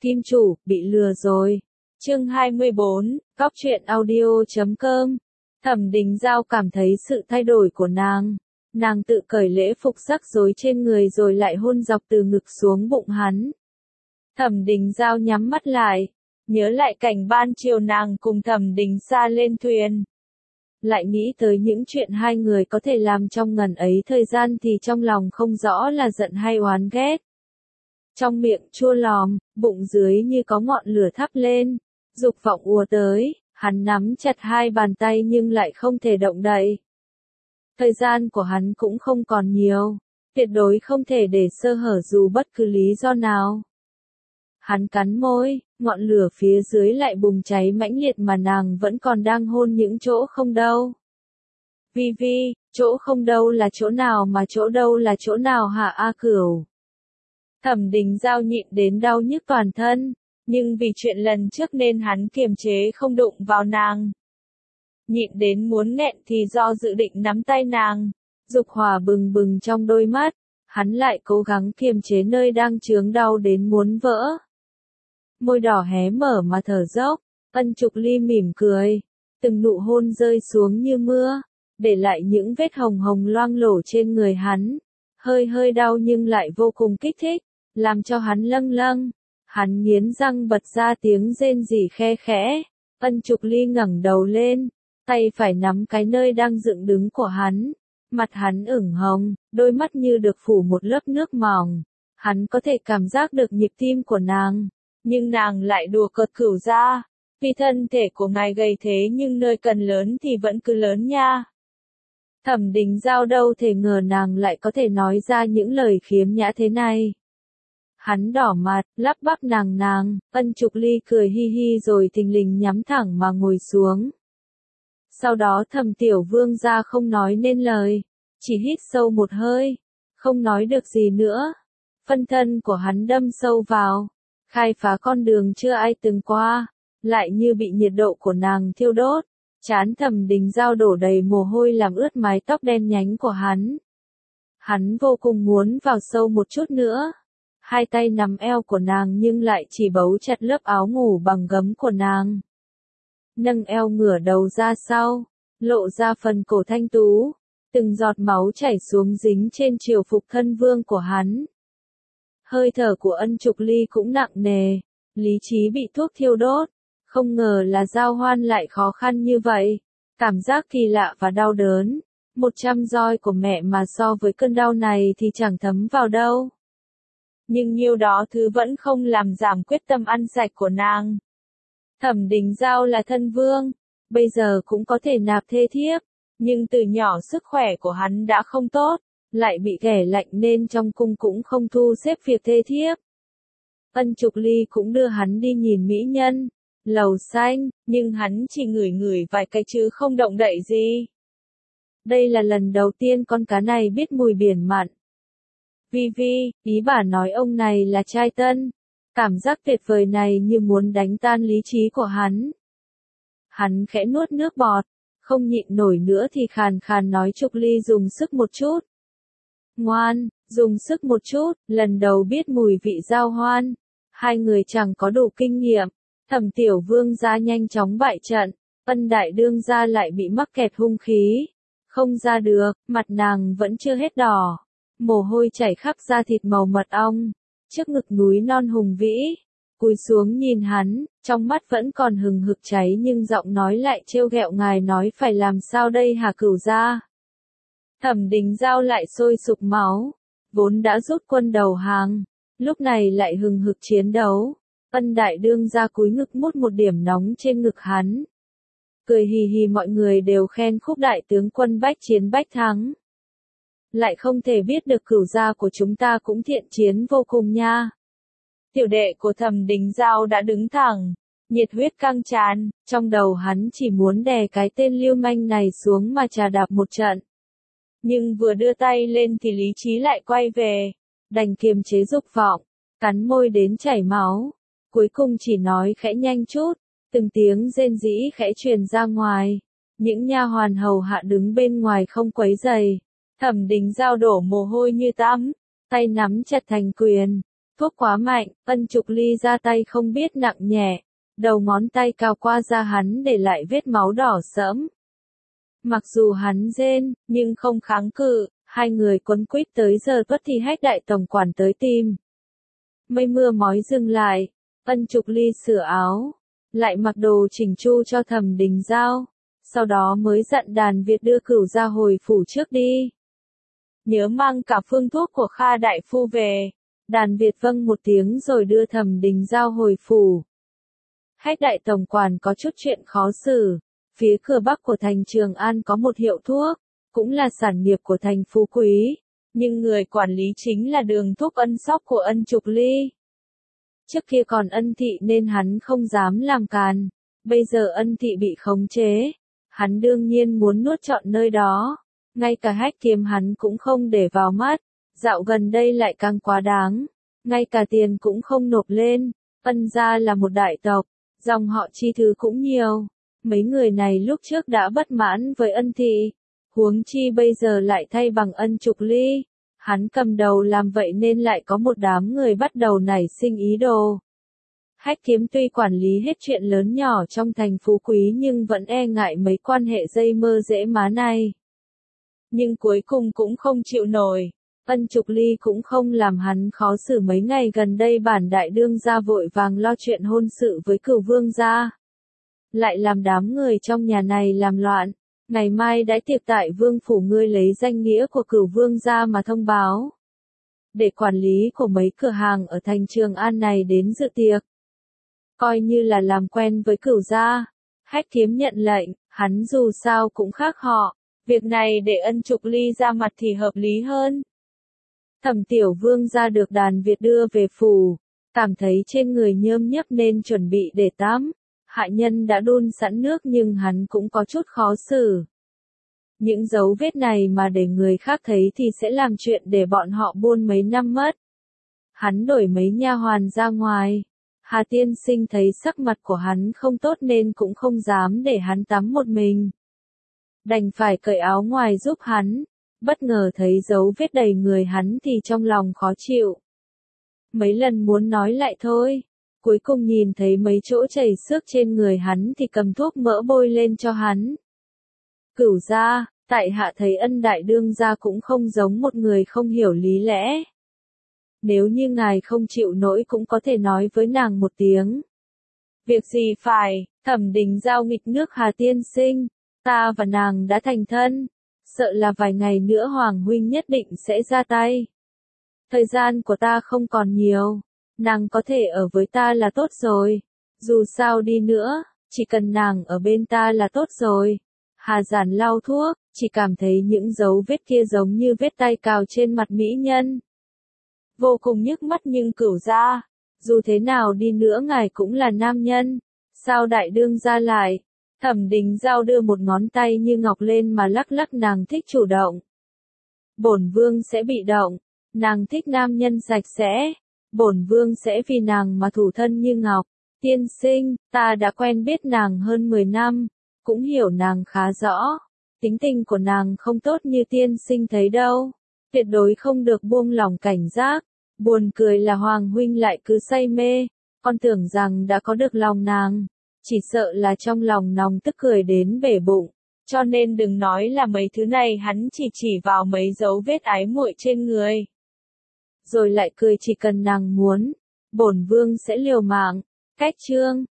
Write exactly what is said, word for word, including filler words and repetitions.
Kim chủ, bị lừa rồi. Chương hai mươi bốn, Cóc truyện audio chấm com. Thẩm Đình Giao cảm thấy sự thay đổi của nàng. Nàng tự cởi lễ phục rắc rối trên người rồi lại hôn dọc từ ngực xuống bụng hắn. Thẩm Đình Giao nhắm mắt lại, nhớ lại cảnh ban chiều nàng cùng Thẩm Đình Sa lên thuyền. Lại nghĩ tới những chuyện hai người có thể làm trong ngần ấy thời gian thì trong lòng không rõ là giận hay oán ghét. Trong miệng chua lòm, bụng dưới như có ngọn lửa thắp lên, dục vọng ùa tới, hắn nắm chặt hai bàn tay nhưng lại không thể động đậy. Thời gian của hắn cũng không còn nhiều, tuyệt đối không thể để sơ hở dù bất cứ lý do nào. Hắn cắn môi, ngọn lửa phía dưới lại bùng cháy mãnh liệt mà nàng vẫn còn đang hôn những chỗ không đâu. Vi Vi, chỗ không đâu là chỗ nào mà chỗ đâu là chỗ nào hả A Cửu? Thẩm Đình Giao nhịn đến đau nhức toàn thân, nhưng vì chuyện lần trước nên hắn kiềm chế không đụng vào nàng. Nhịn đến muốn nghẹn thì do dự định nắm tay nàng, dục hỏa bừng bừng trong đôi mắt, hắn lại cố gắng kiềm chế nơi đang chướng đau đến muốn vỡ. Môi đỏ hé mở mà thở dốc, Ân Trục Ly mỉm cười, từng nụ hôn rơi xuống như mưa, để lại những vết hồng hồng loang lổ trên người hắn, hơi hơi đau nhưng lại vô cùng kích thích, làm cho hắn lâng lâng. Hắn nghiến răng bật ra tiếng rên rỉ khe khẽ, Ân Trục Ly ngẩng đầu lên, tay phải nắm cái nơi đang dựng đứng của hắn, mặt hắn ửng hồng, đôi mắt như được phủ một lớp nước mỏng, hắn có thể cảm giác được nhịp tim của nàng, nhưng nàng lại đùa cợt Cửu gia, vì thân thể của ngài gầy thế nhưng nơi cần lớn thì vẫn cứ lớn nha. Thẩm Đình Giao đâu thể ngờ nàng lại có thể nói ra những lời khiếm nhã thế này. Hắn đỏ mặt, lắp bắp nàng nàng, Ân Trục Ly cười hi hi rồi thình lình nhắm thẳng mà ngồi xuống. Sau đó Thẩm Tiểu Vương gia không nói nên lời, chỉ hít sâu một hơi, không nói được gì nữa. Phân thân của hắn đâm sâu vào, khai phá con đường chưa ai từng qua, lại như bị nhiệt độ của nàng thiêu đốt. Trán Thẩm Đình Giao đổ đầy mồ hôi làm ướt mái tóc đen nhánh của hắn. Hắn vô cùng muốn vào sâu một chút nữa. Hai tay nắm eo của nàng nhưng lại chỉ bấu chặt lớp áo ngủ bằng gấm của nàng. Nâng eo ngửa đầu ra sau, lộ ra phần cổ thanh tú, từng giọt máu chảy xuống dính trên triều phục thân vương của hắn. Hơi thở của Ân Trục Ly cũng nặng nề, lý trí bị thuốc thiêu đốt, không ngờ là giao hoan lại khó khăn như vậy, cảm giác kỳ lạ và đau đớn, một trăm roi của mẹ mà so với cơn đau này thì chẳng thấm vào đâu. Nhưng nhiêu đó thứ vẫn không làm giảm quyết tâm ăn sạch của nàng. Thẩm Đình Giao là thân vương, bây giờ cũng có thể nạp thê thiếp, nhưng từ nhỏ sức khỏe của hắn đã không tốt, lại bị ghẻ lạnh nên trong cung cũng không thu xếp việc thê thiếp. Ân Trục Ly cũng đưa hắn đi nhìn mỹ nhân, lầu xanh, nhưng hắn chỉ ngửi ngửi vài cái chứ không động đậy gì. Đây là lần đầu tiên con cá này biết mùi biển mặn. Vi Vi, ý bà nói ông này là trai tân. Cảm giác tuyệt vời này như muốn đánh tan lý trí của hắn. Hắn khẽ nuốt nước bọt, không nhịn nổi nữa thì khàn khàn nói Trục Ly dùng sức một chút. Ngoan, dùng sức một chút, lần đầu biết mùi vị giao hoan. Hai người chẳng có đủ kinh nghiệm. Thẩm Tiểu Vương gia nhanh chóng bại trận, Ân Đại Đương gia lại bị mắc kẹt hung khí. Không ra được, mặt nàng vẫn chưa hết đỏ. Mồ hôi chảy khắp da thịt màu mật ong, trước ngực núi non hùng vĩ, cúi xuống nhìn hắn, trong mắt vẫn còn hừng hực cháy nhưng giọng nói lại trêu ghẹo ngài nói phải làm sao đây hả Cửu gia. Thẩm Đình Giao lại sôi sục máu, vốn đã rút quân đầu hàng, lúc này lại hừng hực chiến đấu. Ân Đại Đương gia cúi ngực mút một điểm nóng trên ngực hắn. Cười hì hì mọi người đều khen khúc đại tướng quân bách chiến bách thắng. Lại không thể biết được Cửu gia của chúng ta cũng thiện chiến vô cùng nha. Tiểu đệ của Thẩm Đình Giao đã đứng thẳng, nhiệt huyết căng tràn, trong đầu hắn chỉ muốn đè cái tên lưu manh này xuống mà trà đạp một trận. Nhưng vừa đưa tay lên thì lý trí lại quay về, đành kiềm chế dục vọng, cắn môi đến chảy máu, cuối cùng chỉ nói khẽ nhanh chút, từng tiếng rên rỉ khẽ truyền ra ngoài. Những nha hoàn hầu hạ đứng bên ngoài không quấy rầy. Thẩm Đình Giao đổ mồ hôi như tắm, tay nắm chặt thành quyền, thuốc quá mạnh, Ân Trục Ly ra tay không biết nặng nhẹ, đầu ngón tay cào qua da hắn để lại vết máu đỏ sẫm. Mặc dù hắn rên, nhưng không kháng cự, hai người quấn quýt tới giờ tuất thì Hách đại tổng quản tới tìm. Mây mưa mói dừng lại, Ân Trục Ly sửa áo, lại mặc đồ chỉnh chu cho Thẩm Đình Giao, sau đó mới dặn Đàn Việt đưa Cửu ra hồi phủ trước đi. Nhớ mang cả phương thuốc của Kha đại phu về. Đàn Việt vâng một tiếng rồi đưa Thẩm Đình Giao hồi phủ. Hách đại tổng quản có chút chuyện khó xử. Phía cửa bắc của thành Trường An có một hiệu thuốc, cũng là sản nghiệp của thành Phú Quý, nhưng người quản lý chính là Đường Thúc Ân Sóc của Ân Trục Ly. Trước kia còn Ân thị nên hắn không dám làm càn, bây giờ Ân thị bị khống chế, hắn đương nhiên muốn nuốt trọn nơi đó, ngay cả Hách Kiếm hắn cũng không để vào mắt, dạo gần đây lại càng quá đáng, ngay cả tiền cũng không nộp lên. Ân gia là một đại tộc, dòng họ chi thứ cũng nhiều. Mấy người này lúc trước đã bất mãn với Ân thị, huống chi bây giờ lại thay bằng Ân Trục Ly. Hắn cầm đầu làm vậy nên lại có một đám người bắt đầu nảy sinh ý đồ. Hách Kiếm tuy quản lý hết chuyện lớn nhỏ trong thành Phú Quý nhưng vẫn e ngại mấy quan hệ dây mơ dễ má này. Nhưng cuối cùng cũng không chịu nổi. Ân Trục Ly cũng không làm hắn khó xử mấy ngày gần đây bản đại đương gia vội vàng lo chuyện hôn sự với Cửu vương gia. Lại làm đám người trong nhà này làm loạn, ngày mai đãi tiệc tại vương phủ ngươi lấy danh nghĩa của Cửu vương gia mà thông báo. Để quản lý của mấy cửa hàng ở thành Trường An này đến dự tiệc. Coi như là làm quen với Cửu gia. Hách Kiếm nhận lệnh, hắn dù sao cũng khác họ, việc này để Ân Trục Ly ra mặt thì hợp lý hơn. Thẩm Tiểu Vương gia được Đàn Việt đưa về phủ, cảm thấy trên người nhơm nhấp nên chuẩn bị để tắm. Hạ nhân đã đun sẵn nước nhưng hắn cũng có chút khó xử. Những dấu vết này mà để người khác thấy thì sẽ làm chuyện để bọn họ buôn mấy năm mất. Hắn đổi mấy nha hoàn ra ngoài. Hà tiên sinh thấy sắc mặt của hắn không tốt nên cũng không dám để hắn tắm một mình. Đành phải cởi áo ngoài giúp hắn. Bất ngờ thấy dấu vết đầy người hắn thì trong lòng khó chịu. Mấy lần muốn nói lại thôi. Cuối cùng nhìn thấy mấy chỗ chảy xước trên người hắn thì cầm thuốc mỡ bôi lên cho hắn. Cửu gia, tại hạ thấy Ân đại đương gia cũng không giống một người không hiểu lý lẽ. Nếu như ngài không chịu nổi cũng có thể nói với nàng một tiếng. Việc gì phải, Thẩm Đình Giao nghịch nước Hà tiên sinh, ta và nàng đã thành thân, sợ là vài ngày nữa Hoàng huynh nhất định sẽ ra tay. Thời gian của ta không còn nhiều. Nàng có thể ở với ta là tốt rồi. Dù sao đi nữa, chỉ cần nàng ở bên ta là tốt rồi. Hà Giản lau thuốc, chỉ cảm thấy những dấu vết kia giống như vết tay cào trên mặt mỹ nhân. Vô cùng nhức mắt nhưng Cửu gia, dù thế nào đi nữa ngài cũng là nam nhân. Sao đại đương gia lại? Thẩm Đình Giao đưa một ngón tay như ngọc lên mà lắc lắc nàng thích chủ động. Bổn vương sẽ bị động, nàng thích nam nhân sạch sẽ. Bổn vương sẽ vì nàng mà thủ thân như ngọc. Tiên sinh, ta đã quen biết nàng hơn mười năm, cũng hiểu nàng khá rõ. Tính tình của nàng không tốt như tiên sinh thấy đâu. Tuyệt đối không được buông lỏng cảnh giác. Buồn cười là Hoàng huynh lại cứ say mê. Con tưởng rằng đã có được lòng nàng. Chỉ sợ là trong lòng nòng tức cười đến bể bụng. Cho nên đừng nói là mấy thứ này hắn chỉ chỉ vào mấy dấu vết ái muội trên người. Rồi lại cười chỉ cần nàng muốn, bổn vương sẽ liều mạng. Cách chương